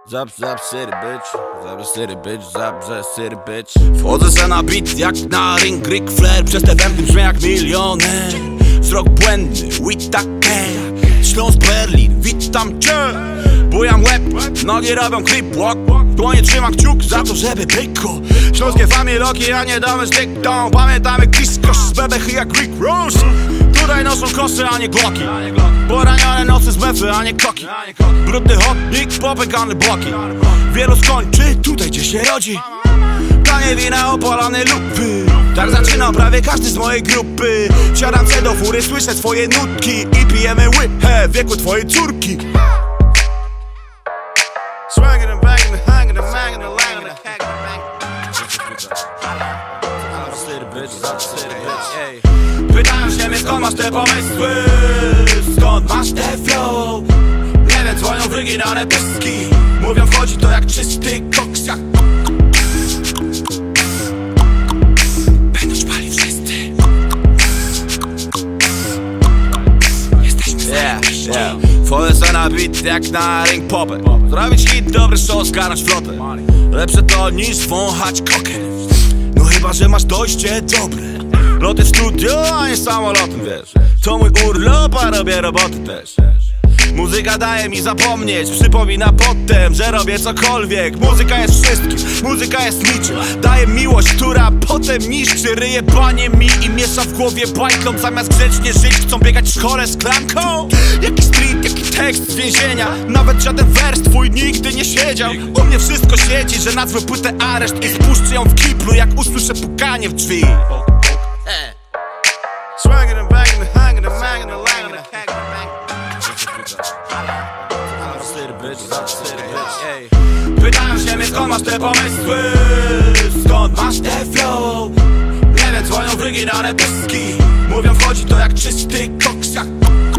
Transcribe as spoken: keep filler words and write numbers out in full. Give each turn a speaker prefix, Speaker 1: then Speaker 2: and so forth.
Speaker 1: Zap, zap, city, bitch. Zap, city, bitch. Zap, zap, city, bitch. Wchodzę se na beat jak na ring Ric Flair. Przez te wępy brzmię jak milioner. Wzrok błędny, Whittaker. Śląsk, Berlin, witam cię. Bujam łeb, nogi robią creep walk. Dłonie trzymam kciuk za to, żeby byku. Śląskie familoki, a nie domy zdyktą. Pamiętamy Kiskosz z bebechy jak Rick Ross. Tutaj noszą kosy, a nie gloki. Poranione nocy z mefy, a nie koki. Brudny chodnik, popękane bloki. Wielu skończy tutaj, gdzie się rodzi. Tanie wina, opalane lupy. Tak zaczyna prawie każdy z mojej grupy. Wsiadam se do fury, słyszę twoje nutki i pijemy łychę w wieku twojej córki. Swaggin' and bangin' and hangin' and mangin' and langin' and hangin' and bangin'. Pytają się mnie, skąd masz te pomysły, skąd masz te flow. Nie wiem, dzwonią wyginane pyski. Mówią, wchodzi to jak czysty koks, jak będą szpali wszyscy. Jesteśmy zajebiści. Yeah, yeah. Wchodzę se na beat jak na ring popę. Zrobić hit, dobry show, zgarnąć flotę. Lepsze to niż wąchać kokę. No chyba, że masz dojście dobre. Loty w studio, a nie samolotem, wiesz. To mój urlop, a robię roboty też. Muzyka daje mi zapomnieć, przypomina potem, że robię cokolwiek. Muzyka jest wszystkim, muzyka jest niczym. Daje miłość, która potem niszczy. Ryje banie mi i miesza w głowie bajką. Zamiast grzecznie żyć, chcą biegać w szkole z klamką. Jaki street, jaki tekst z więzienia. Nawet żaden wers twój nigdy nie siedział. U mnie wszystko siedzi, że nazwę płytę areszt i spuszczę ją w kiblu, jak usłyszę pukanie w drzwi. Swaggin' and bangin' and hangin' and mangin' and langin' and hangin' and bangin'. Pytają się mnie, skąd masz te pomysły, skąd masz te flow. Nie wiem, dzwonią wyginane pyski. Mówią, wchodzi to jak czysty koks, jak